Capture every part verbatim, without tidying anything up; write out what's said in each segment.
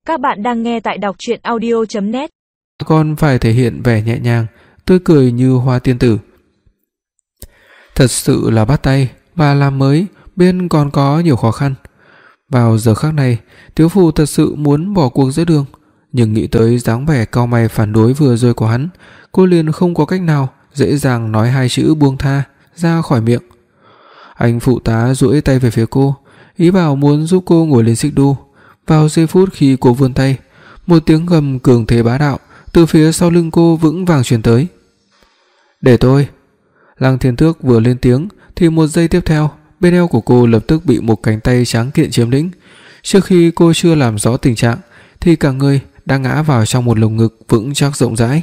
Các bạn đang nghe tại đọc truyện audio chấm net. Con phải thể hiện vẻ nhẹ nhàng, tươi cười như hoa tiên tử. Thật sự là bắt tay và làm mới, bên còn có nhiều khó khăn. Vào giờ khắc này, Tiếu Phù thật sự muốn bỏ cuộc giữa đường, nhưng nghĩ tới dáng vẻ cau mày phản đối vừa rồi của hắn, cô liền không có cách nào dễ dàng nói hai chữ buông tha ra khỏi miệng. Anh phụ tá duỗi tay về phía cô, ý bảo muốn giúp cô ngồi lên xích đu. Vào giây phút khi cô vươn tay, một tiếng gầm cường thế bá đạo từ phía sau lưng cô vững vàng truyền tới. "Để tôi." Lăng Thiên Tước vừa lên tiếng thì một giây tiếp theo, bên eo của cô lập tức bị một cánh tay trắng kiện chiếm lĩnh. Trước khi cô chưa làm rõ tình trạng thì cả người đã ngã vào trong một lồng ngực vững chắc rộng rãi.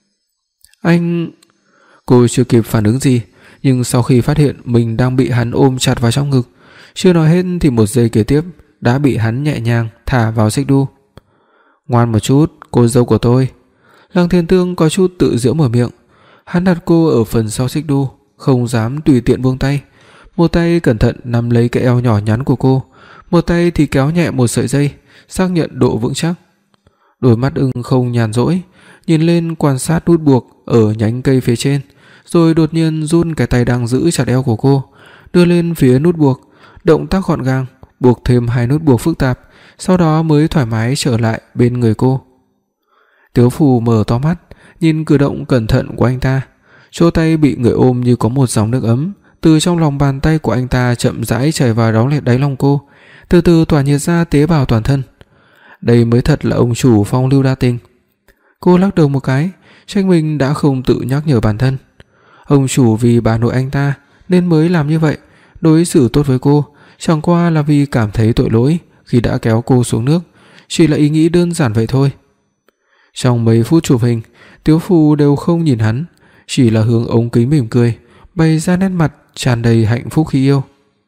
"Anh..." Cô chưa kịp phản ứng gì, nhưng sau khi phát hiện mình đang bị hắn ôm chặt vào trong ngực, chưa nói hết thì một giây kế tiếp đã bị hắn nhẹ nhàng thả vào xích đu. "Ngoan một chút, cô dâu của tôi." Lăng Thiên Tương có chút tự giễu mở miệng. Hắn đặt cô ở phần sau xích đu, không dám tùy tiện buông tay. Một tay cẩn thận nắm lấy cái eo nhỏ nhắn của cô, một tay thì kéo nhẹ một sợi dây, xác nhận độ vững chắc. Đôi mắt ưng không nhàn rỗi, nhìn lên quan sát nút buộc ở nhánh cây phía trên, rồi đột nhiên run cái tay đang giữ chặt eo của cô, đưa lên phía nút buộc, động tác gọn gàng, buộc thêm hai nút buộc phức tạp, sau đó mới thoải mái trở lại bên người cô. Tiếu Phù mở to mắt, nhìn cử động cẩn thận của anh ta. Chỗ tay bị người ôm như có một dòng nước ấm từ trong lòng bàn tay của anh ta chậm rãi chảy vào đóng lẹt đáy lòng cô, từ từ tỏa nhiệt ra tế bào toàn thân. Đây mới thật là ông chủ phong lưu đa tình. Cô lắc đầu một cái, trách mình đã không tự nhắc nhở bản thân. Ông chủ vì bà nội anh ta nên mới làm như vậy, đối xử tốt với cô, chẳng qua là vì cảm thấy tội lỗi khi đã kéo cô xuống nước, chỉ là ý nghĩ đơn giản vậy thôi. Trong mấy phút chụp hình, Tiếu Phù đều không nhìn hắn, chỉ là hướng ống kính mỉm cười, bày ra nét mặt tràn đầy hạnh phúc khi yêu.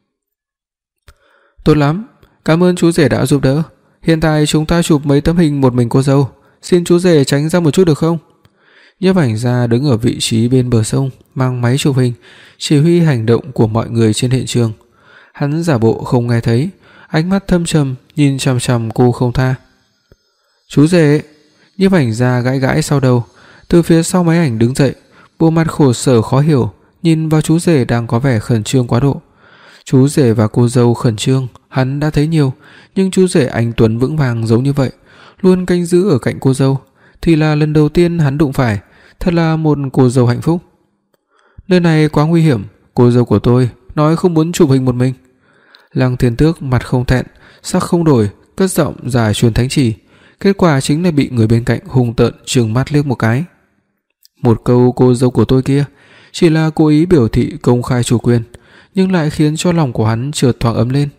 "Tốt lắm, cảm ơn chú rể đã giúp đỡ. Hiện tại chúng ta chụp mấy tấm hình một mình cô dâu, xin chú rể tránh ra một chút được không?" Nhiếp ảnh gia đứng ở vị trí bên bờ sông, mang máy chụp hình, chỉ huy hành động của mọi người trên hiện trường. Hắn giả bộ không nghe thấy, ánh mắt thâm trầm nhìn chằm chằm cô không tha. "Chú rể." Nhiếp ảnh gia gãi gãi sau đầu, từ phía sau máy ảnh đứng dậy, bộ mặt khổ sở khó hiểu, nhìn vào chú rể đang có vẻ khẩn trương quá độ. Chú rể và cô dâu khẩn trương, hắn đã thấy nhiều, nhưng chú rể anh tuấn vững vàng giống như vậy, luôn canh giữ ở cạnh cô dâu, thì là lần đầu tiên hắn đụng phải, thật là một cô dâu hạnh phúc. "Nơi này quá nguy hiểm, cô dâu của tôi nói không muốn chụp hình một mình." Lăng Thiên Tước mặt không thẹn, sắc không đổi, cất giọng giải truyền thánh chỉ. Kết quả chính là bị người bên cạnh hung tợn trừng mắt liếc một cái. Một câu "cô dâu của tôi" kia chỉ là cố ý biểu thị công khai chủ quyền, nhưng lại khiến cho lòng của hắn chợt thoáng ấm lên.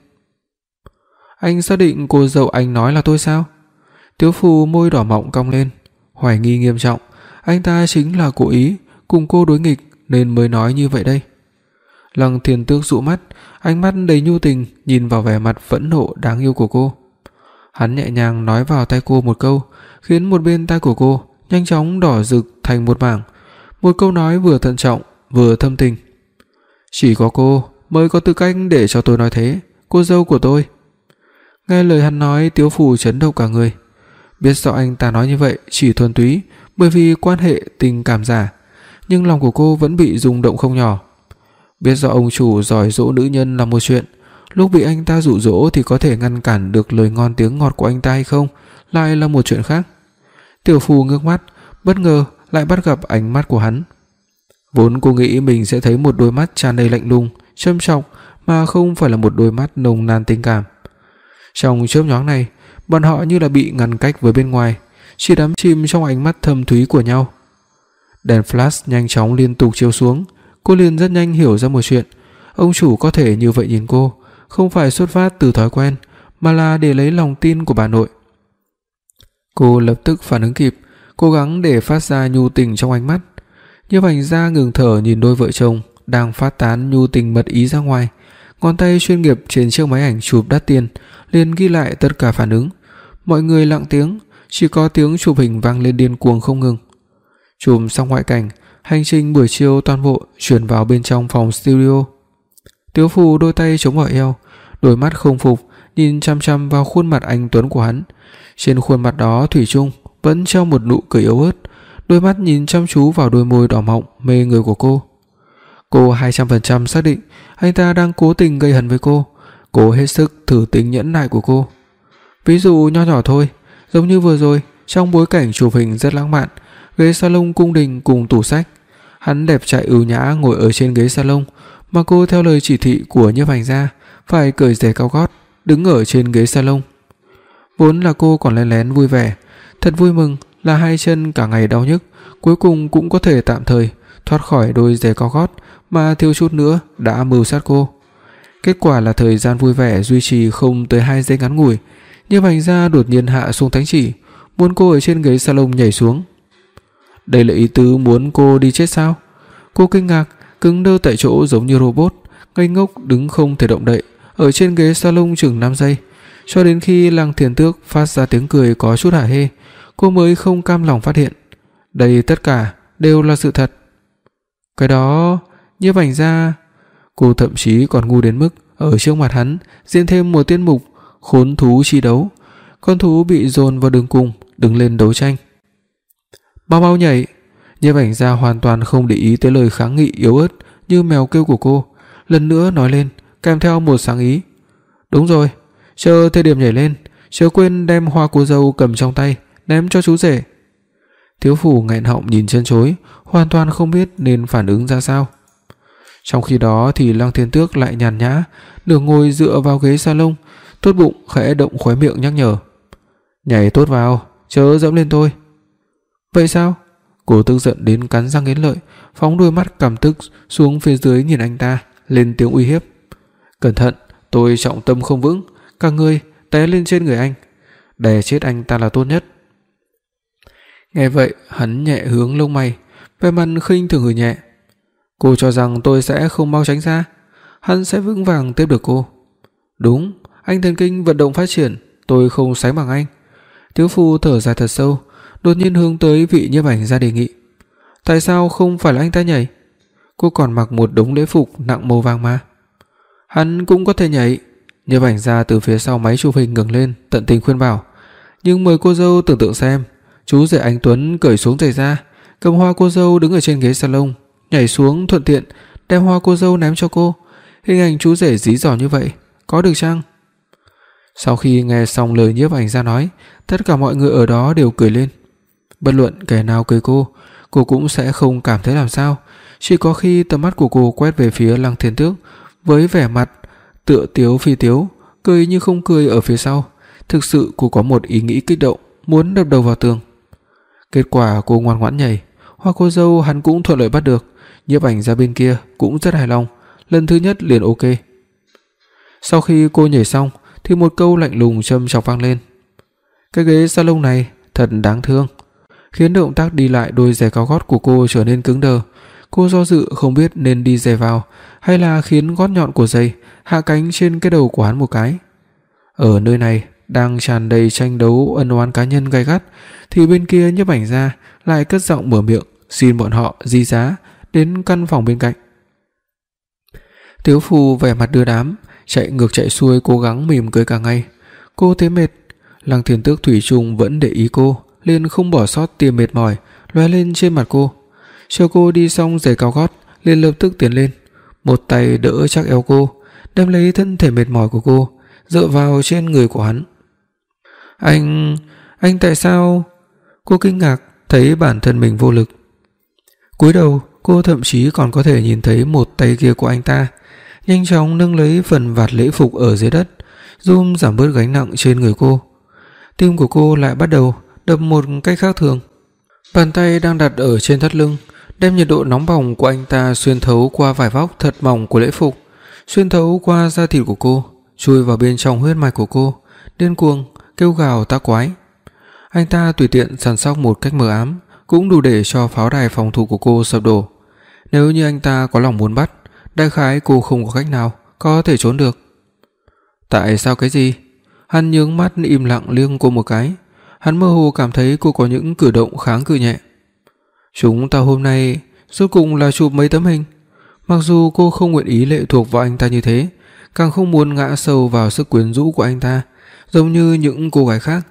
"Anh xác định cô dâu anh nói là tôi sao?" Tiếu Phù môi đỏ mọng cong lên, hoài nghi nghiêm trọng, anh ta chính là cố ý cùng cô đối nghịch nên mới nói như vậy đây. Lăng Thiên Tước dụ mắt, ánh mắt đầy nhu tình nhìn vào vẻ mặt phẫn nộ đáng yêu của cô. Hắn nhẹ nhàng nói vào tai cô một câu, khiến một bên tai của cô nhanh chóng đỏ rực thành một mảng. Một câu nói vừa thận trọng vừa thâm tình. "Chỉ có cô mới có tư cách để cho tôi nói thế, cô dâu của tôi." Nghe lời hắn nói, Tiếu Phù chấn động cả người. Biết rõ anh ta nói như vậy chỉ thuần túy bởi vì quan hệ tình cảm giả, nhưng lòng của cô vẫn bị rung động không nhỏ. Biết rõ ông chủ giỏi dỗ nữ nhân là một chuyện, lúc bị anh ta dụ dỗ thì có thể ngăn cản được lời ngon tiếng ngọt của anh ta hay không lại là một chuyện khác. Tiểu Phù ngước mắt, bất ngờ lại bắt gặp ánh mắt của hắn. Vốn cô nghĩ mình sẽ thấy một đôi mắt tràn đầy lạnh lùng, châm chọc mà không phải là một đôi mắt nồng nàn tình cảm. Trong chớp nhoáng này, bọn họ như là bị ngăn cách với bên ngoài, chỉ đắm chìm trong ánh mắt thâm thúy của nhau. Đèn flash nhanh chóng liên tục chiếu xuống, cô liền rất nhanh hiểu ra một chuyện. Ông chủ có thể như vậy nhìn cô, không phải xuất phát từ thói quen, mà là để lấy lòng tin của bà nội. Cô lập tức phản ứng kịp, cố gắng để phát ra nhu tình trong ánh mắt. Nhiếp ảnh gia ngừng thở nhìn đôi vợ chồng đang phát tán nhu tình mật ý ra ngoài, ngón tay chuyên nghiệp trên chiếc máy ảnh chụp đắt tiền liền ghi lại tất cả phản ứng. Mọi người lặng tiếng, chỉ có tiếng chụp hình vang lên điên cuồng không ngừng. Chụp xong ngoại cảnh, hành trình buổi chiều toàn bộ chuyển vào bên trong phòng studio. Tiếu Phù đôi tay chống ở eo, đôi mắt không phục nhìn chăm chăm vào khuôn mặt anh tuấn của hắn, Trên khuôn mặt đó thủy chung vẫn treo một nụ cười yếu ớt, đôi mắt nhìn chăm chú vào đôi môi đỏ mọng mê người của cô. Cô hai trăm phần trăm xác định anh ta đang cố tình gây hấn với cô, cố hết sức thử tính nhẫn nại của cô. Ví dụ nho nhỏ thôi, giống như vừa rồi trong bối cảnh chụp hình rất lãng mạn, ghế salon cung đình cùng tủ sách, hắn đẹp trai ưu nhã ngồi ở trên ghế salon, mà cô theo lời chỉ thị của Nhiếp Ảnh Gia phải cởi giày cao gót, đứng ở trên ghế salon. Vốn là cô còn lén lén vui vẻ, thật vui mừng là hai chân cả ngày đau nhức, cuối cùng cũng có thể tạm thời thoát khỏi đôi giày cao gót mà thiếu chút nữa đã mưu sát cô. Kết quả là thời gian vui vẻ duy trì không tới hai giây ngắn ngủi, Nhiếp Ảnh Gia đột nhiên hạ xuống thánh chỉ, muốn cô ở trên ghế salon nhảy xuống. Đây là ý tứ muốn cô đi chết sao? Cô kinh ngạc, cứng đơ tại chỗ giống như robot, ngây ngốc đứng không thể động đậy ở trên ghế salon chừng năm giây, cho đến khi Lăng Thiên Tước phát ra tiếng cười có chút hả hê, cô mới không cam lòng phát hiện đây tất cả đều là sự thật. Cái đó, Nhiếp Ảnh Gia, cô thậm chí còn ngu đến mức ở trước mặt hắn diễn thêm một tiết mục khốn thú chi đấu, con thú bị dồn vào đường cùng, đứng lên đấu tranh. Mau mau nhảy! Nhiếp Ảnh Gia hoàn toàn không để ý tới lời kháng nghị yếu ớt như mèo kêu của cô, lần nữa nói lên, kèm theo một sáng ý. Đúng rồi, chờ thời điểm nhảy lên, chớ quên đem hoa cô dâu cầm trong tay ném cho chú rể. Thiếu phủ nghẹn họng nhìn chân chối, hoàn toàn không biết nên phản ứng ra sao. Trong khi đó thì Lăng Thiên Tước lại nhàn nhã, nửa ngồi dựa vào ghế salon, tốt bụng khẽ động khóe miệng nhắc nhở. Nhảy tốt vào, chớ dẫm lên tôi. Vậy sao? Cô tức giận đến cắn răng nghiến lợi, phóng đôi mắt căm tức xuống phía dưới nhìn anh ta, lên tiếng uy hiếp. Cẩn thận, tôi trọng tâm không vững, cả người té lên trên người anh, đè chết anh ta là tốt nhất. Nghe vậy, hắn nhẹ hướng lông mày, vẻ mặt khinh thường hừ nhẹ. Cô cho rằng tôi sẽ không mau tránh ra, hắn sẽ vững vàng tiếp được cô. Đúng, anh thần kinh vận động phát triển, tôi không sánh bằng anh. Thiếu phu thở dài thật sâu, đột nhiên hướng tới vị Nhiếp Ảnh Gia đề nghị. Tại sao không phải là anh ta nhảy? Cô còn mặc một đống lễ phục nặng màu vàng mà. Hắn cũng có thể nhảy. Nhiếp Ảnh Gia từ phía sau máy chụp hình ngẩng lên, tận tình khuyên bảo. Nhưng mời cô dâu tưởng tượng xem, chú rể anh Tuấn cởi xuống giày ra, cầm hoa cô dâu đứng ở trên ghế salon, nhảy xuống thuận tiện đem hoa cô dâu ném cho cô. Hình ảnh chú rể dí dỏm như vậy, có được chăng? Sau khi nghe xong lời Nhiếp Ảnh Gia nói, tất cả mọi người ở đó đều cười lên. Bất luận kẻ nào cười cô, cô cũng sẽ không cảm thấy làm sao, chỉ có khi tầm mắt của cô quét về phía Lăng Thiên Tước với vẻ mặt tựa tiếu phi tiếu, cười như không cười ở phía sau, thực sự cô có một ý nghĩ kích động, muốn đập đầu vào tường. Kết quả cô ngoan ngoãn nhảy, hoa cô dâu hắn cũng thuận lợi bắt được, Nhiếp Ảnh Gia bên kia cũng rất hài lòng, lần thứ nhất liền ok. Sau khi cô nhảy xong thì một câu lạnh lùng châm chọc vang lên. Cái ghế salon này thật đáng thương, khiến động tác đi lại đôi giày cao gót của cô trở nên cứng đờ. Cô do dự không biết nên đi giày vào hay là khiến gót nhọn của giày hạ cánh trên cái đầu của hắn một cái. Ở nơi này đang tràn đầy tranh đấu ân oán cá nhân gay gắt, thì bên kia Nhiếp Ảnh Gia lại cất giọng mở miệng xin bọn họ di giá đến căn phòng bên cạnh. Thiếu phu vẻ mặt đưa đám, chạy ngược chạy xuôi cố gắng mỉm cười cả ngày. Cô thấy mệt, Lăng Thiên Tước thủy chung vẫn để ý cô, liền không bỏ sót tia mệt mỏi lóe lên trên mặt cô. Chờ cô đi xong giày cao gót, liền lập tức tiến lên, một tay đỡ chắc eo cô, đem lấy thân thể mệt mỏi của cô dựa vào trên người của hắn. Anh, anh tại sao? Cô kinh ngạc thấy bản thân mình vô lực. Cúi đầu, cô thậm chí còn có thể nhìn thấy một tay kia của anh ta nhanh chóng nâng lấy phần vạt lễ phục ở dưới đất, giúp giảm bớt gánh nặng trên người cô. Tim của cô lại bắt đầu đập một cách khác thường. Bàn tay đang đặt ở trên thắt lưng, đem nhiệt độ nóng bỏng của anh ta xuyên thấu qua vải vóc thật mỏng của lễ phục, xuyên thấu qua da thịt của cô, chui vào bên trong huyết mạch của cô, điên cuồng kêu gào tác quái. Anh ta tùy tiện săn sóc một cách mờ ám, cũng đủ để cho pháo đài phòng thủ của cô sập đổ. Nếu như anh ta có lòng muốn bắt, đại khái cô không có cách nào có thể trốn được. Tại sao cái gì? Hắn nhướng mắt im lặng liếc cô một cái. Hắn mơ hồ cảm thấy cô có những cử động kháng cự nhẹ. Chúng ta hôm nay rốt cuộc là chụp mấy tấm hình. Mặc dù cô không nguyện ý lệ thuộc vào anh ta như thế, càng không muốn ngã sâu vào sức quyến rũ của anh ta, giống như những cô gái khác,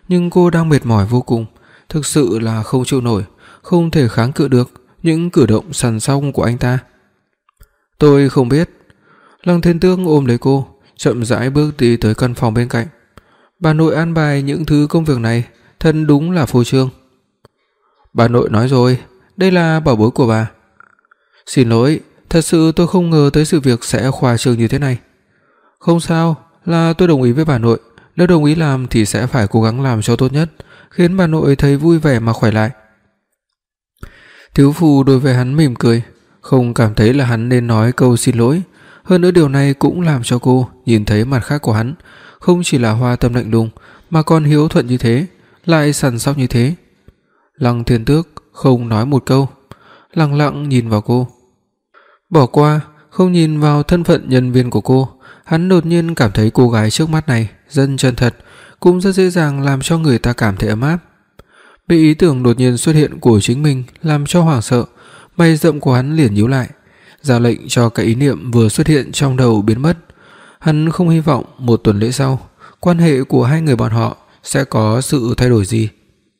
nhưng cô đang mệt mỏi vô cùng, thực sự là không chịu nổi, không thể kháng cự được những cử động săn sóc của anh ta. Tôi không biết. Lăng Thiên Tước ôm lấy cô, chậm rãi bước đi tới căn phòng bên cạnh. Bà nội an bài những thứ công việc này, thân đúng là phô trương. Bà nội nói rồi, đây là bảo bối của bà. Xin lỗi, thật sự tôi không ngờ tới sự việc sẽ khoa trương như thế này. Không sao, là tôi đồng ý với bà nội, nếu đồng ý làm thì sẽ phải cố gắng làm cho tốt nhất, khiến bà nội thấy vui vẻ mà khỏe lại. Thiếu phụ đối với hắn mỉm cười, không cảm thấy là hắn nên nói câu xin lỗi. Hơn nữa điều này cũng làm cho cô nhìn thấy mặt khác của hắn, không chỉ là hoa tâm lạnh lùng mà còn hiếu thuận như thế, lại săn sóc như thế. Lăng Thiên Tước không nói một câu, lặng lặng nhìn vào cô. Bỏ qua, không nhìn vào thân phận nhân viên của cô, hắn đột nhiên cảm thấy cô gái trước mắt này rất chân thật, cũng rất dễ dàng làm cho người ta cảm thấy ấm áp. Bị ý tưởng đột nhiên xuất hiện của chính mình làm cho hoảng sợ, mày rậm của hắn liền nhíu lại, ra lệnh cho cái ý niệm vừa xuất hiện trong đầu biến mất. Hắn không hy vọng một tuần lễ sau, quan hệ của hai người bọn họ sẽ có sự thay đổi gì.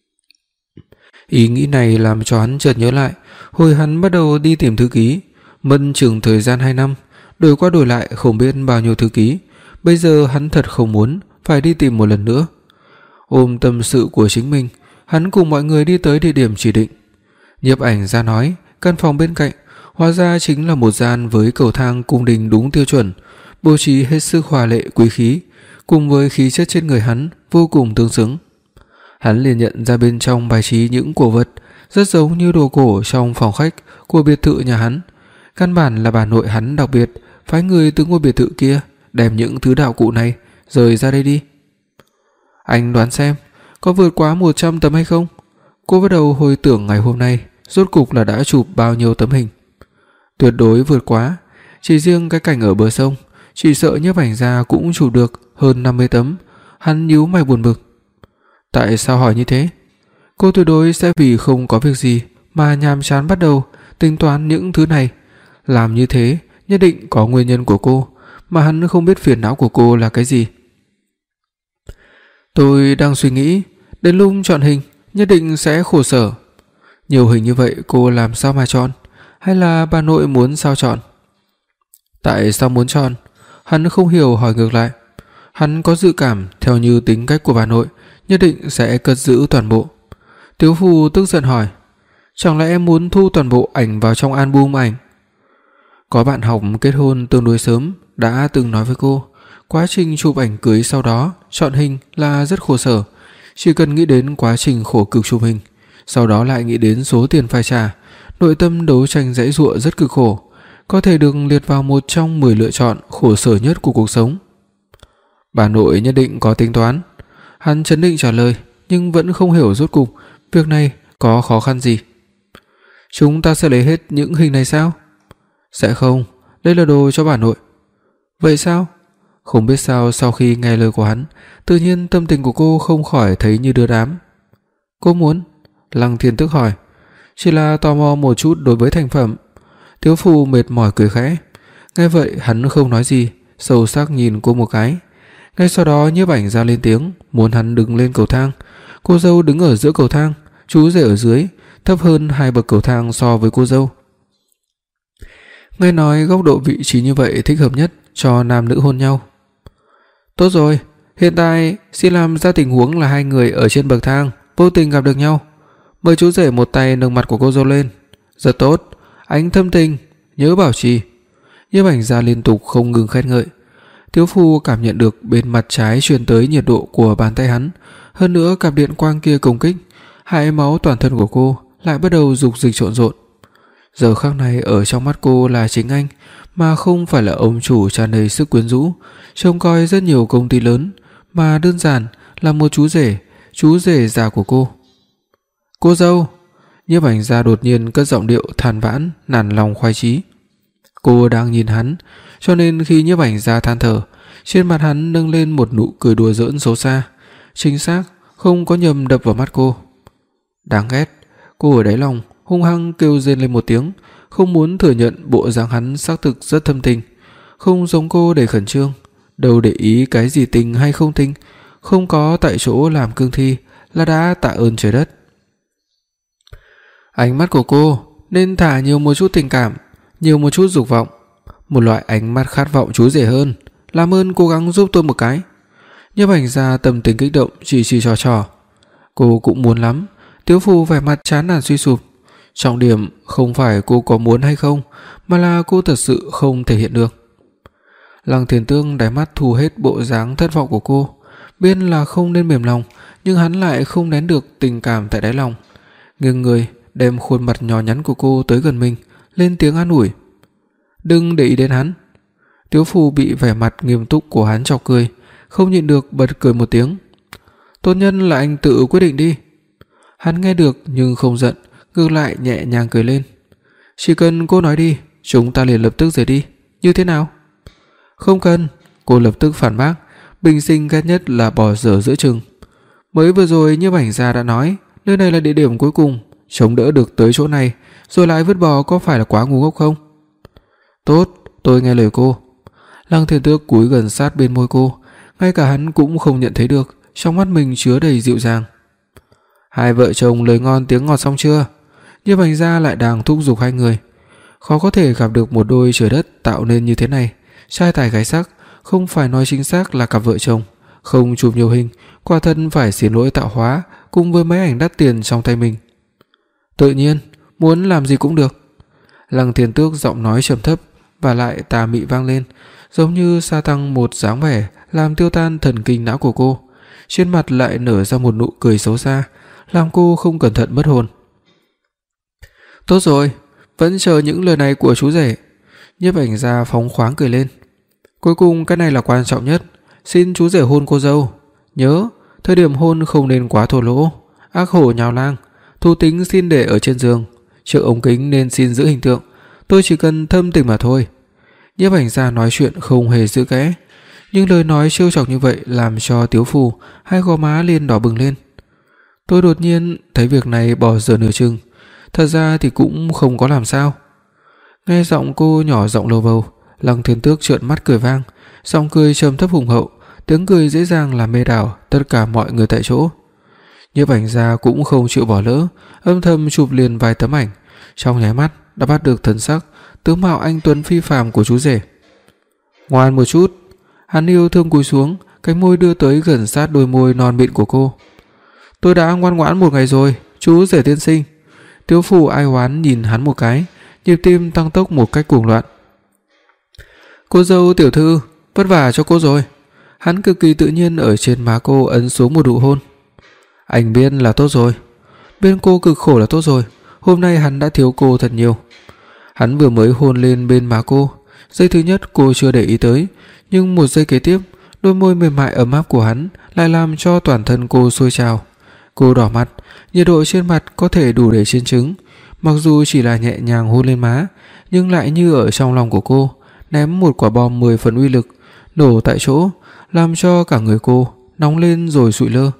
Ý nghĩ này làm cho hắn chợt nhớ lại, hồi hắn bắt đầu đi tìm thư ký, mất chừng thời gian hai năm, đổi qua đổi lại không biết bao nhiêu thư ký, bây giờ hắn thật không muốn phải đi tìm một lần nữa. Ôm tâm sự của chính mình, hắn cùng mọi người đi tới địa điểm chỉ định. Nhiếp ảnh ra nói, căn phòng bên cạnh hóa ra chính là một gian với cầu thang cung đình đúng tiêu chuẩn, bố trí hết sức hoa lệ quý khí, cùng với khí chất trên người hắn vô cùng tương xứng. Hắn liền nhận ra bên trong bài trí những cổ vật rất giống như đồ cổ trong phòng khách của biệt thự nhà hắn. Căn bản là bà nội hắn đặc biệt phái người từ ngôi biệt thự kia đem những thứ đạo cụ này rời ra đây đi. Anh đoán xem, có vượt quá một trăm tấm hay không? Cô bắt đầu hồi tưởng ngày hôm nay rốt cục là đã chụp bao nhiêu tấm hình. Tuyệt đối vượt quá, chỉ riêng cái cảnh ở bờ sông, chỉ sợ nhiếp ảnh gia cũng chụp được hơn năm mươi tấm. Hắn nhíu mày buồn bực. Tại sao hỏi như thế? Cô tuyệt đối sẽ vì không có việc gì mà nhàm chán bắt đầu tính toán những thứ này. Làm như thế nhất định có nguyên nhân của cô, mà hắn không biết phiền não của cô là cái gì. Tôi đang suy nghĩ, đến lúc chọn hình nhất định sẽ khổ sở. Nhiều hình như vậy cô làm sao mà chọn? Hay là bà nội muốn sao chọn? Tại sao muốn chọn? Hắn không hiểu hỏi ngược lại. Hắn có dự cảm theo như tính cách của bà nội nhất định sẽ cất giữ toàn bộ. Tiếu Phù tức giận hỏi, chẳng lẽ em muốn thu toàn bộ ảnh vào trong album ảnh? Có bạn học kết hôn tương đối sớm đã từng nói với cô, quá trình chụp ảnh cưới sau đó chọn hình là rất khổ sở, chỉ cần nghĩ đến quá trình khổ cực chụp hình, sau đó lại nghĩ đến số tiền phải trả, nội tâm đấu tranh giãy giụa rất cực khổ, có thể được liệt vào một trong mười lựa chọn khổ sở nhất của cuộc sống. Bà nội nhất định có tính toán. Hắn trấn định trả lời, nhưng vẫn không hiểu rốt cục việc này có khó khăn gì. Chúng ta sẽ lấy hết những hình này sao? Sẽ không, đây là đồ cho bà nội. Vậy sao? Không biết sao sau khi nghe lời của hắn, tự nhiên tâm tình của cô không khỏi thấy như đưa đám. Cô muốn? Lăng Thiên Tước hỏi. Chỉ là tò mò một chút đối với thành phẩm. Tiếu Phù mệt mỏi cười khẽ. Nghe vậy hắn không nói gì, sâu sắc nhìn cô một cái. Ngay sau đó nhiếp ảnh ra lên tiếng, muốn hắn đứng lên cầu thang. Cô dâu đứng ở giữa cầu thang, chú rể ở dưới, thấp hơn hai bậc cầu thang so với cô dâu. Nghe nói góc độ vị trí như vậy thích hợp nhất cho nam nữ hôn nhau. Tốt rồi, hiện tại xin làm ra tình huống là hai người ở trên bậc thang vô tình gặp được nhau. Mời chú rể một tay nâng mặt của cô dâu lên. Rất tốt, anh thâm tình, nhớ bảo trì. Nhiếp ảnh ra liên tục không ngừng khen ngợi. Tiếu Phù cảm nhận được bên mặt trái truyền tới nhiệt độ của bàn tay hắn, hơn nữa cặp điện quang kia công kích, hai máu toàn thân của cô lại bắt đầu dục dịch trộn rộn. Giờ khắc này ở trong mắt cô là chính anh, mà không phải là ông chủ tràn đầy sức quyến rũ, trông coi rất nhiều công ty lớn, mà đơn giản là một chú rể, chú rể già của cô. Cô dâu! Nhiếp ảnh gia đột nhiên cất giọng điệu than vãn, nản lòng khoái chí. Cô đang nhìn hắn, cho nên khi nhiếp ảnh gia than thở, trên mặt hắn nâng lên một nụ cười đùa giỡn xấu xa, chính xác không có nhầm đập vào mắt cô. Đáng ghét. Cô ở đáy lòng hung hăng kêu rên lên một tiếng, không muốn thừa nhận bộ dáng hắn xác thực rất thâm tình, không giống cô đầy khẩn trương, đâu để ý cái gì tình hay không tình, không có tại chỗ làm cương thi là đã tạ ơn trời đất. Ánh mắt của cô nên thả nhiều một chút tình cảm, nhiều một chút dục vọng, một loại ánh mắt khát vọng chú rể hơn. Làm ơn cố gắng giúp tôi một cái. Nhiếp Ảnh Gia tâm tình kích động, chỉ chỉ trò trò. Cô cũng muốn lắm. Tiếu Phù vẻ mặt chán nản suy sụp. Trọng điểm không phải cô có muốn hay không, mà là cô thật sự không thể hiện được. Lăng Thiền Tước đáy mắt thu hết bộ dáng thất vọng của cô, biết là không nên mềm lòng, nhưng hắn lại không nén được tình cảm tại đáy lòng, nghiêng người đem khuôn mặt nhỏ nhắn của cô tới gần mình, lên tiếng an ủi. Đừng để ý đến hắn. Tiếu Phù bị vẻ mặt nghiêm túc của hắn chọc cười, không nhịn được bật cười một tiếng. Tốt nhất là anh tự quyết định đi. Hắn nghe được nhưng không giận, ngược lại nhẹ nhàng cười lên. Chỉ cần cô nói đi, chúng ta liền lập tức rời đi, như thế nào? Không cần. Cô lập tức phản bác, bình sinh ghét nhất là bỏ dở giữa chừng. Mới vừa rồi Nhiếp Ảnh Gia đã nói nơi này là địa điểm cuối cùng, chống đỡ được tới chỗ này rồi lại vứt bỏ có phải là quá ngu ngốc không? Tốt, tôi nghe lời cô. Lăng Thiên Tước cúi gần sát bên môi cô, ngay cả hắn cũng không nhận thấy được trong mắt mình chứa đầy dịu dàng. Hai vợ chồng lời ngon tiếng ngọt xong chưa? Nhiếp Ảnh Gia lại đang thúc giục hai người. Khó có thể gặp được một đôi trời đất tạo nên như thế này, trai tài gái sắc, không phải nói chính xác là cặp vợ chồng, không chụp nhiều hình, quả thật phải xin lỗi tạo hóa cùng với máy ảnh đắt tiền trong tay mình. Tự nhiên, muốn làm gì cũng được. Lăng Thiên Tước giọng nói trầm thấp và lại tà mị vang lên, giống như sa tăng một dáng vẻ làm tiêu tan thần kinh não của cô. Trên mặt lại nở ra một nụ cười xấu xa, làm cô không cẩn thận mất hồn. Tốt rồi, vẫn chờ những lời này của chú rể. Nhiếp Ảnh Gia phóng khoáng cười lên. Cuối cùng cái này là quan trọng nhất, xin chú rể hôn cô dâu. Nhớ, thời điểm hôn không nên quá thô lỗ, ác hổ nhào lang. Thú tính xin để ở trên giường, trước ống kính nên xin giữ hình tượng. Tôi chỉ cần thâm tình mà thôi. Nhiếp Ảnh Gia nói chuyện không hề giữ kẽ, nhưng lời nói trêu chọc như vậy làm cho Tiếu Phù hai gò má liền đỏ bừng lên. Tôi đột nhiên thấy việc này bỏ dở nửa chừng, thật ra thì cũng không có làm sao. Nghe giọng cô nhỏ giọng lầu bầu, Lăng Thiên Tước trợn mắt cười vang, giọng cười trầm thấp hùng hậu, tiếng cười dễ dàng làm mê đảo tất cả mọi người tại chỗ. Nhiếp Ảnh Gia cũng không chịu bỏ lỡ, âm thầm chụp liền vài tấm ảnh, trong nháy mắt đã bắt được thần sắc, tướng mạo anh tuấn phi phàm của chú rể. Ngoan một chút. Hắn yêu thương cúi xuống, cánh môi đưa tới gần sát đôi môi non mịn của cô. Tôi đã ngoan ngoãn một ngày rồi, chú rể tiên sinh. Tiếu Phù ai oán nhìn hắn một cái, nhịp tim tăng tốc một cách cuồng loạn. Cô dâu tiểu thư, vất vả cho cô rồi. Hắn cực kỳ tự nhiên ở trên má cô ấn xuống một nụ hôn. Anh biết là tốt rồi, bên cô cực khổ là tốt rồi. Hôm nay hắn đã thiếu cô thật nhiều. Hắn vừa mới hôn lên bên má cô, giây thứ nhất cô chưa để ý tới, nhưng một giây kế tiếp, đôi môi mềm mại ấm áp của hắn lại làm cho toàn thân cô sôi trào. Cô đỏ mặt, nhiệt độ trên mặt có thể đủ để chiên trứng. Mặc dù chỉ là nhẹ nhàng hôn lên má, nhưng lại như ở trong lòng của cô ném một quả bom mười phần uy lực, nổ tại chỗ, làm cho cả người cô nóng lên rồi sụi lơ.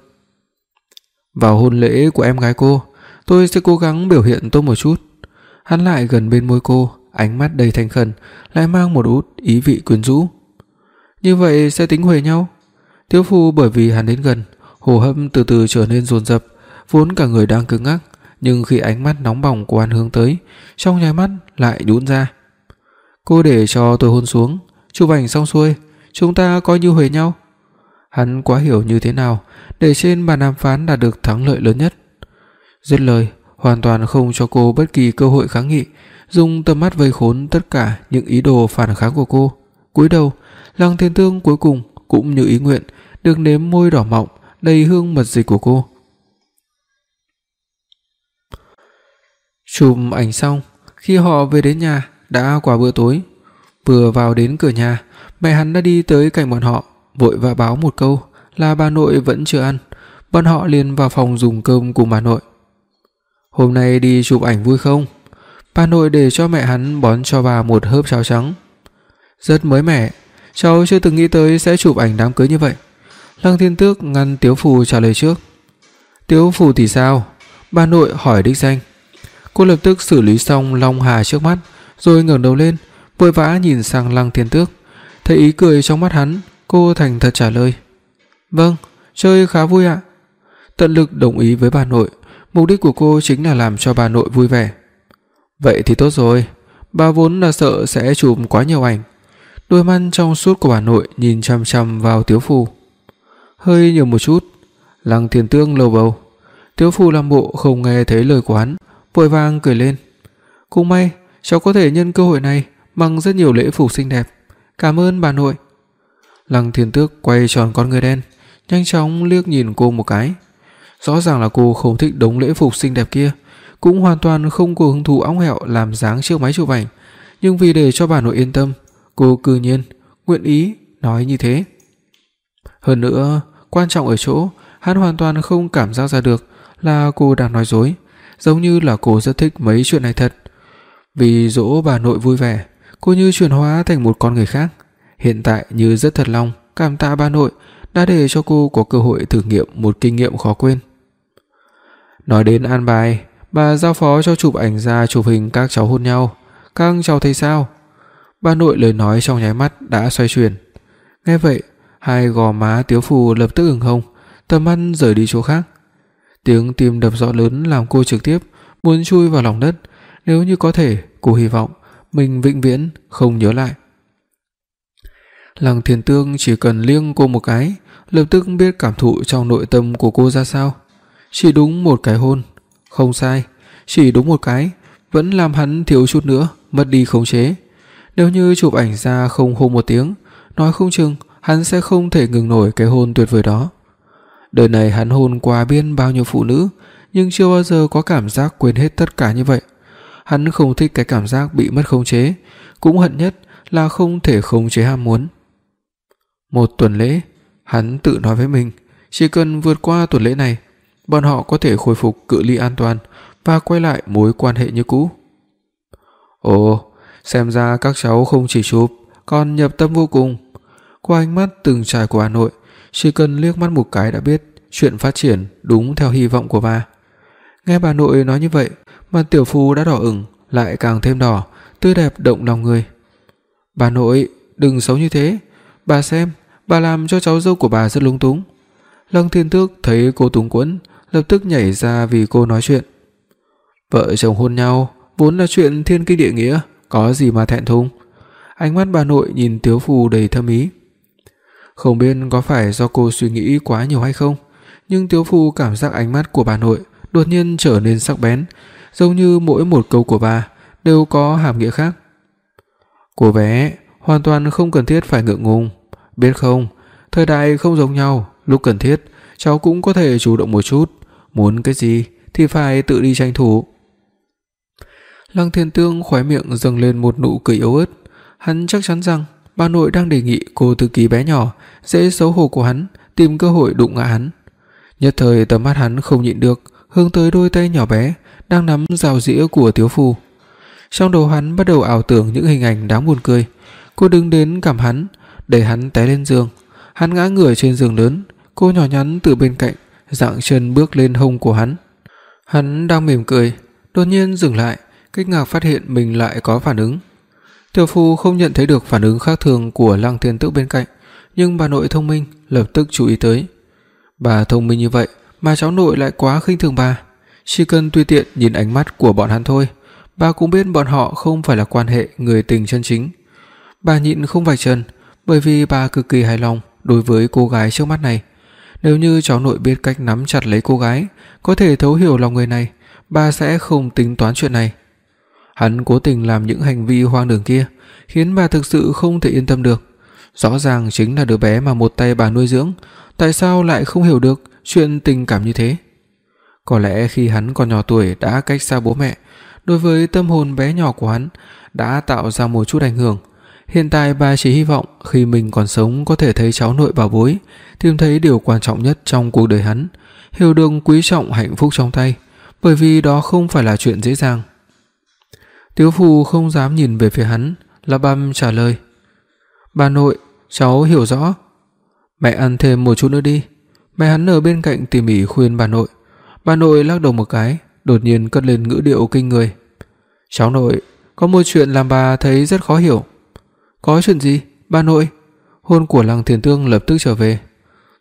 Vào hôn lễ của em gái cô, tôi sẽ cố gắng biểu hiện tốt một chút. Hắn lại gần bên môi cô, ánh mắt đầy thành khẩn, lại mang một út ý vị quyến rũ. Như vậy sẽ tính huề nhau. Tiếu Phù bởi vì hắn đến gần, hô hấp từ từ trở nên dồn dập, vốn cả người đang cứng ngắc, nhưng khi ánh mắt nóng bỏng của hắn hướng tới, trong nháy mắt lại nhũn ra. Cô để cho tôi hôn xuống, chụp ảnh xong xuôi, chúng ta coi như huề nhau. Hắn quá hiểu như thế nào để trên bàn đàm phán đạt được thắng lợi lớn nhất. Dứt lời, hoàn toàn không cho cô bất kỳ cơ hội kháng nghị, dùng tầm mắt vây khốn tất cả những ý đồ phản kháng của cô. Cúi đầu, Lăng Thiên Tước cuối cùng cũng như ý nguyện được nếm môi đỏ mọng đầy hương mật dịch của cô. Chụp ảnh xong, khi họ về đến nhà đã qua bữa tối. Vừa vào đến cửa nhà, mẹ hắn đã đi tới cạnh bọn họ, vội vã báo một câu là bà nội vẫn chưa ăn. Bọn họ liền vào phòng dùng cơm cùng bà nội. Hôm nay đi chụp ảnh vui không? Bà nội để cho mẹ hắn bón cho bà một hớp cháo trắng. Rất mới mẻ, cháu chưa từng nghĩ tới sẽ chụp ảnh đám cưới như vậy. Lăng Thiên Tước ngăn Tiếu Phù trả lời trước. Tiếu Phù thì sao? Bà nội hỏi đích danh. Cô lập tức xử lý xong Long Hà trước mắt, rồi ngẩng đầu lên, vội vã nhìn sang Lăng Thiên Tước. Thấy ý cười trong mắt hắn, cô thành thật trả lời. Vâng, chơi khá vui ạ." Tận lực đồng ý với bà nội, mục đích của cô chính là làm cho bà nội vui vẻ. "Vậy thì tốt rồi, bà vốn là sợ sẽ chụp quá nhiều ảnh." Đôi mắt trong suốt của bà nội nhìn chằm chằm vào Tiếu Phù. "Hơi nhiều một chút." Lăng Thiên Tước lầu bầu. Tiếu Phù làm bộ không nghe thấy lời của hắn, vội vàng cười lên. "Cũng may cháu có thể nhân cơ hội này mang rất nhiều lễ phục xinh đẹp. Cảm ơn bà nội." Lăng Thiên Tước quay tròn con ngươi đen, nhanh chóng liếc nhìn cô một cái. Rõ ràng là cô không thích đống lễ phục xinh đẹp kia, cũng hoàn toàn không có hứng thú óng hẹo làm dáng chiếc máy chụp ảnh, nhưng vì để cho bà nội yên tâm, cô cư nhiên nguyện ý nói như thế. Hơn nữa, quan trọng ở chỗ hắn hoàn toàn không cảm giác ra được là cô đang nói dối, giống như là cô rất thích mấy chuyện này thật. Vì dỗ bà nội vui vẻ, cô như chuyển hóa thành một con người khác, hiện tại như rất thật lòng cảm tạ bà nội đã để cho cô có cơ hội thử nghiệm một kinh nghiệm khó quên. Nói đến an bài, bà giao phó cho chụp ảnh ra chụp hình các cháu hôn nhau. Các cháu thấy sao? Bà nội lời nói trong nháy mắt đã xoay chuyển. Nghe vậy, hai gò má Tiếu Phù lập tức ửng hồng, tầm mắt rời đi chỗ khác. Tiếng tim đập rõ lớn làm cô trực tiếp muốn chui vào lòng đất. Nếu như có thể, cô hy vọng mình vĩnh viễn không nhớ lại. Lăng Thiên Tước chỉ cần liếc cô một cái, lập tức biết cảm thụ trong nội tâm của cô ra sao. Chỉ đúng một cái hôn, không sai, chỉ đúng một cái, vẫn làm hắn thiếu chút nữa mất đi khống chế. Nếu như chụp ảnh ra không hôn một tiếng, nói không chừng hắn sẽ không thể ngừng nổi cái hôn tuyệt vời đó. Đời này hắn hôn qua biên bao nhiêu phụ nữ, nhưng chưa bao giờ có cảm giác quên hết tất cả như vậy. Hắn không thích cái cảm giác bị mất khống chế, cũng hận nhất là không thể khống chế ham muốn. Một tuần lễ, hắn tự nói với mình, chỉ cần vượt qua tuần lễ này, bọn họ có thể khôi phục cự ly an toàn và quay lại mối quan hệ như cũ. Ồ, xem ra các cháu không chỉ chụp, còn nhập tâm vô cùng. Qua ánh mắt từng trải của Hà Nội, chỉ cần liếc mắt một cái đã biết chuyện phát triển đúng theo hy vọng của bà. Nghe bà nội nói như vậy, mặt Tiểu Phù đã đỏ ửng, lại càng thêm đỏ, tươi đẹp động lòng người. Bà nội, đừng xấu như thế. Bà xem, bà làm cho cháu dâu của bà rất lúng túng. Lăng Thiên Tước thấy cô túng quẫn, lập tức nhảy ra vì cô nói chuyện. Vợ chồng hôn nhau vốn là chuyện thiên kinh địa nghĩa, có gì mà thẹn thùng. Ánh mắt bà nội nhìn Tiếu Phù đầy thâm ý. Không biết có phải do cô suy nghĩ quá nhiều hay không, nhưng Tiếu Phù cảm giác ánh mắt của bà nội đột nhiên trở nên sắc bén, giống như mỗi một câu của bà đều có hàm nghĩa khác. Cô bé hoàn toàn không cần thiết phải ngượng ngùng, biết không, thời đại không giống nhau, lúc cần thiết cháu cũng có thể chủ động một chút, muốn cái gì thì phải tự đi tranh thủ. Lăng Thiên Tương khóe miệng dâng lên một nụ cười yếu ớt, hắn chắc chắn rằng bà nội đang đề nghị cô thư ký bé nhỏ dễ xấu hổ của hắn tìm cơ hội đụng ngã hắn. Nhất thời tầm mắt hắn không nhịn được hướng tới đôi tay nhỏ bé đang nắm dao dĩa của Tiếu Phù. Trong đầu hắn bắt đầu ảo tưởng những hình ảnh đáng buồn cười. Cô đứng đến cầm hắn, để hắn té lên giường. Hắn ngã ngửa trên giường lớn, cô nhỏ nhắn từ bên cạnh dạng chân bước lên hông của hắn. Hắn đang mỉm cười, đột nhiên dừng lại, kinh ngạc phát hiện mình lại có phản ứng. Tiểu Phù không nhận thấy được phản ứng khác thường của Lăng Thiên Tước bên cạnh, nhưng bà nội thông minh lập tức chú ý tới. Bà thông minh như vậy mà cháu nội lại quá khinh thường bà. Chỉ cần tùy tiện nhìn ánh mắt của bọn hắn thôi, bà cũng biết bọn họ không phải là quan hệ người tình chân chính. Bà nhịn không vạch trần, bởi vì bà cực kỳ hài lòng đối với cô gái trước mắt này. Nếu như cháu nội biết cách nắm chặt lấy cô gái, có thể thấu hiểu lòng người này, bà sẽ không tính toán chuyện này. Hắn cố tình làm những hành vi hoang đường kia, khiến bà thực sự không thể yên tâm được. Rõ ràng chính là đứa bé mà một tay bà nuôi dưỡng, tại sao lại không hiểu được chuyện tình cảm như thế? Có lẽ khi hắn còn nhỏ tuổi đã cách xa bố mẹ, đối với tâm hồn bé nhỏ của hắn đã tạo ra một chút ảnh hưởng. Hiện tại bà chỉ hy vọng khi mình còn sống có thể thấy cháu nội bảo bối, tìm thấy điều quan trọng nhất trong cuộc đời hắn, hiểu được quý trọng hạnh phúc trong tay, bởi vì đó không phải là chuyện dễ dàng. Tiếu Phù không dám nhìn về phía hắn, lắp bắp trả lời. Bà nội, cháu hiểu rõ. Mẹ ăn thêm một chút nữa đi. Mẹ hắn ở bên cạnh tỉ mỉ khuyên bà nội. Bà nội lắc đầu một cái, đột nhiên cất lên ngữ điệu kinh người. Cháu nội, có một chuyện làm bà thấy rất khó hiểu. Có chuyện gì, bà nội? Hôn của Lăng Thiên Tương lập tức trở về.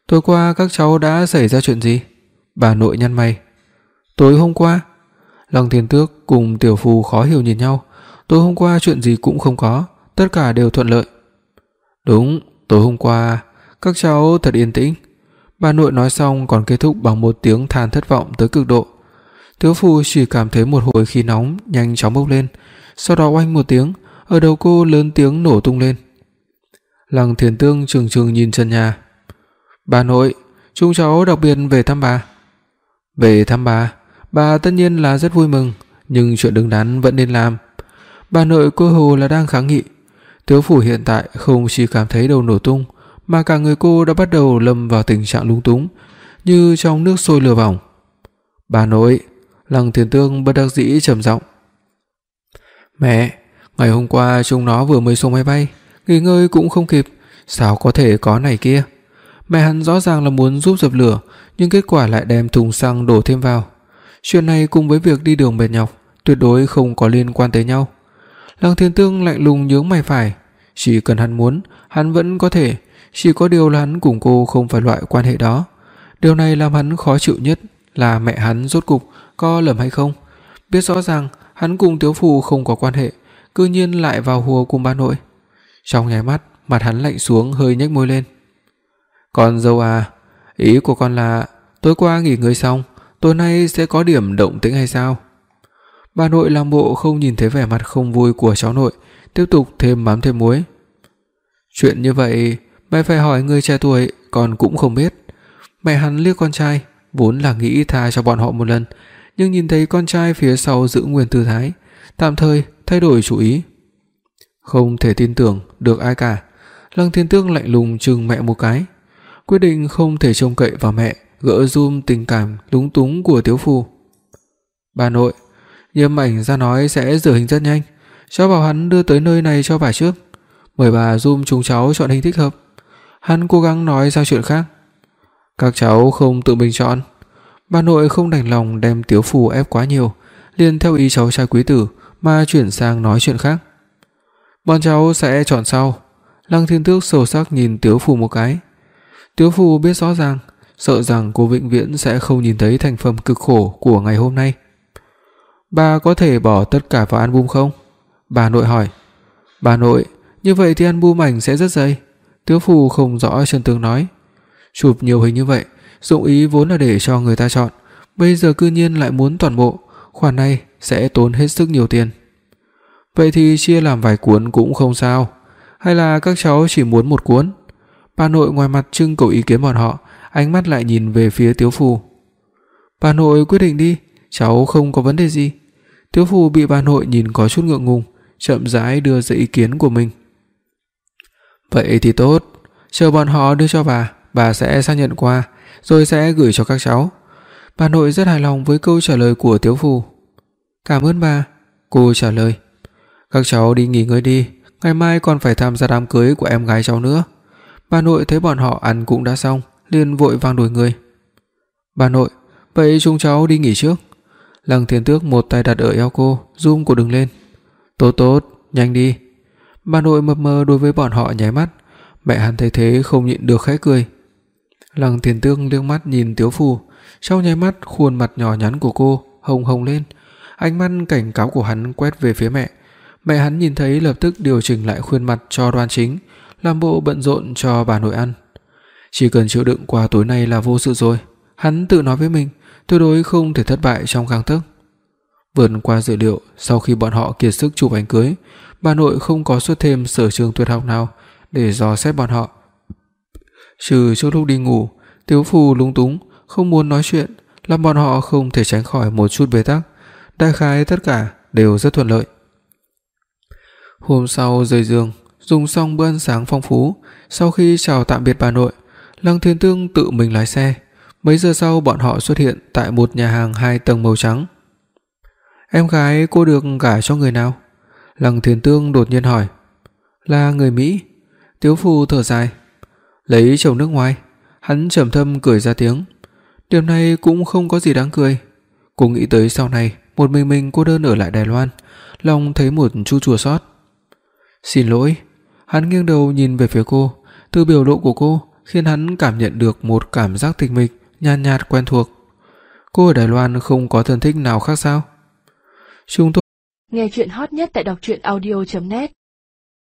Tối qua các cháu đã xảy ra chuyện gì? Bà nội nhăn mày. Tối hôm qua? Lăng Thiên Tước cùng tiểu phu khó hiểu nhìn nhau. Tối hôm qua chuyện gì cũng không có, tất cả đều thuận lợi. Đúng, tối hôm qua các cháu thật yên tĩnh. Bà nội nói xong còn kết thúc bằng một tiếng than thất vọng tới cực độ. Tiểu phu chỉ cảm thấy một hồi khí nóng nhanh chóng bốc lên, sau đó oanh một tiếng, ở đầu cô lớn tiếng nổ tung lên. Lăng Thiên Tương trừng trừng nhìn trần nhà. Bà nội, chúng cháu đặc biệt về thăm bà. Về thăm bà? Bà tất nhiên là rất vui mừng, nhưng chuyện đứng đắn vẫn nên làm. Bà nội cô hồ là đang kháng nghị. Tiểu phủ hiện tại không chỉ cảm thấy đầu nổ tung, mà cả người cô đã bắt đầu lâm vào tình trạng lúng túng, như trong nước sôi lửa bỏng. Bà nội, Lăng Thiên Tương bất đắc dĩ trầm giọng. Mẹ, ngày hôm qua chúng nó vừa mới xuống máy bay, nghỉ ngơi cũng không kịp, sao có thể có này kia. Mẹ hắn rõ ràng là muốn giúp dập lửa, nhưng kết quả lại đem thùng xăng đổ thêm vào. Chuyện này cùng với việc đi đường mệt nhọc tuyệt đối không có liên quan tới nhau. Lăng Thiên Tương lạnh lùng nhướng mày phải. Chỉ cần hắn muốn, hắn vẫn có thể, chỉ có điều là hắn cùng cô không phải loại quan hệ đó. Điều này làm hắn khó chịu nhất là mẹ hắn rốt cục có lầm hay không. Biết rõ ràng hắn cùng Tiếu Phù không có quan hệ, cư nhiên lại vào hùa cùng bà nội. Trong nháy mắt, mặt hắn lạnh xuống, hơi nhếch môi lên. Con dâu à, ý của con là tối qua nghỉ ngơi xong, tối nay sẽ có điểm động tĩnh hay sao? Bà nội làm bộ không nhìn thấy vẻ mặt không vui của cháu nội, tiếp tục thêm mắm thêm muối. Chuyện như vậy mẹ phải hỏi người trẻ tuổi, con cũng không biết. Mẹ hắn liếc con trai, vốn là nghĩ tha cho bọn họ một lần, nhưng nhìn thấy con trai phía sau giữ nguyên tư thái, tạm thời thay đổi chủ ý. Không thể tin tưởng được ai cả. Lăng Thiên Tước lạnh lùng trừng mẹ một cái, quyết định không thể trông cậy vào mẹ gỡ giùm tình cảm lúng túng của Tiếu Phù. Bà nội, Nhiếp Ảnh ra nói sẽ rửa hình rất nhanh, cháu bảo hắn đưa tới nơi này cho bà trước, mời bà giùm chúng cháu chọn hình thích hợp. Hắn cố gắng nói sang chuyện khác. Các cháu không tự mình chọn. Bà nội không đành lòng đem Tiếu Phù ép quá nhiều, liền theo ý cháu trai quý tử mà chuyển sang nói chuyện khác. Bọn cháu sẽ chọn sau. Lăng Thiên Tước sâu sắc nhìn Tiếu Phù một cái. Tiếu Phù biết rõ ràng, sợ rằng cô vĩnh viễn sẽ không nhìn thấy thành phẩm cực khổ của ngày hôm nay. Bà có thể bỏ tất cả vào album không? Bà nội hỏi. Bà nội, như vậy thì album ảnh sẽ rất dày. Tiếu Phù không rõ chân tướng nói. Chụp nhiều hình như vậy, dụng ý vốn là để cho người ta chọn, bây giờ cư nhiên lại muốn toàn bộ, khoản này sẽ tốn hết sức nhiều tiền. Vậy thì chia làm vài cuốn cũng không sao, hay là các cháu chỉ muốn một cuốn? Bà nội ngoài mặt trưng cầu ý kiến bọn họ, ánh mắt lại nhìn về phía Tiếu Phù. Bà nội quyết định đi, cháu không có vấn đề gì. Tiếu Phù bị bà nội nhìn có chút ngượng ngùng, chậm rãi đưa ra ý kiến của mình. Vậy thì tốt, chờ bọn họ đưa cho bà, bà sẽ xác nhận qua, rồi sẽ gửi cho các cháu. Bà nội rất hài lòng với câu trả lời của Tiếu Phù. Cảm ơn bà, cô trả lời. Các cháu đi nghỉ ngơi đi, ngày mai còn phải tham gia đám cưới của em gái cháu nữa. Bà nội thấy bọn họ ăn cũng đã xong, liền vội vàng đuổi người. Bà nội, vậy chúng cháu đi nghỉ trước. Lăng Thiên Tước một tay đặt ở eo cô, zoom cô đứng lên. Tốt tốt, nhanh đi. Bà nội mập mờ đối với bọn họ nháy mắt. Mẹ hắn thấy thế không nhịn được khẽ cười. Lăng Thiên Tước liếc mắt nhìn Tiếu Phù, trong nháy mắt khuôn mặt nhỏ nhắn của cô hồng hồng lên. Ánh mắt cảnh cáo của hắn quét về phía mẹ. Mẹ hắn nhìn thấy lập tức điều chỉnh lại khuôn mặt cho đoan chính, làm bộ bận rộn cho bà nội ăn. Chỉ cần chịu đựng qua tối nay là vô sự rồi. Hắn tự nói với mình, tuyệt đối không thể thất bại trong gang tấc. Vượt qua dự liệu, sau khi bọn họ kiệt sức chụp ảnh cưới, bà nội không có xuất thêm sở trường tuyệt học nào để dò xét bọn họ. Trừ trước lúc đi ngủ, Tiếu Phù lúng túng, không muốn nói chuyện, làm bọn họ không thể tránh khỏi một chút bế tắc. Đại khái tất cả đều rất thuận lợi. Hôm sau rời giường, dùng xong bữa ăn sáng phong phú, sau khi chào tạm biệt bà nội, Lăng Thiên Tương tự mình lái xe. Mấy giờ sau bọn họ xuất hiện tại một nhà hàng hai tầng màu trắng. Em gái cô được gả cho người nào? Lăng Thiên Tương đột nhiên hỏi. Là người Mỹ. Tiếu Phù thở dài. Lấy chồng nước ngoài. Hắn trầm thâm cười ra tiếng. Điều này cũng không có gì đáng cười. Cô nghĩ tới sau này một mình mình cô đơn ở lại Đài Loan, lòng thấy một chút chua xót. Xin lỗi. Hắn nghiêng đầu nhìn về phía cô, từ biểu lộ của cô khiến hắn cảm nhận được một cảm giác tịch mịch, nhàn nhạt, nhạt quen thuộc. Cô ở Đài Loan không có thân thích nào khác sao? Chúng tôi nghe chuyện hot nhất tại đọc truyện audio chấm net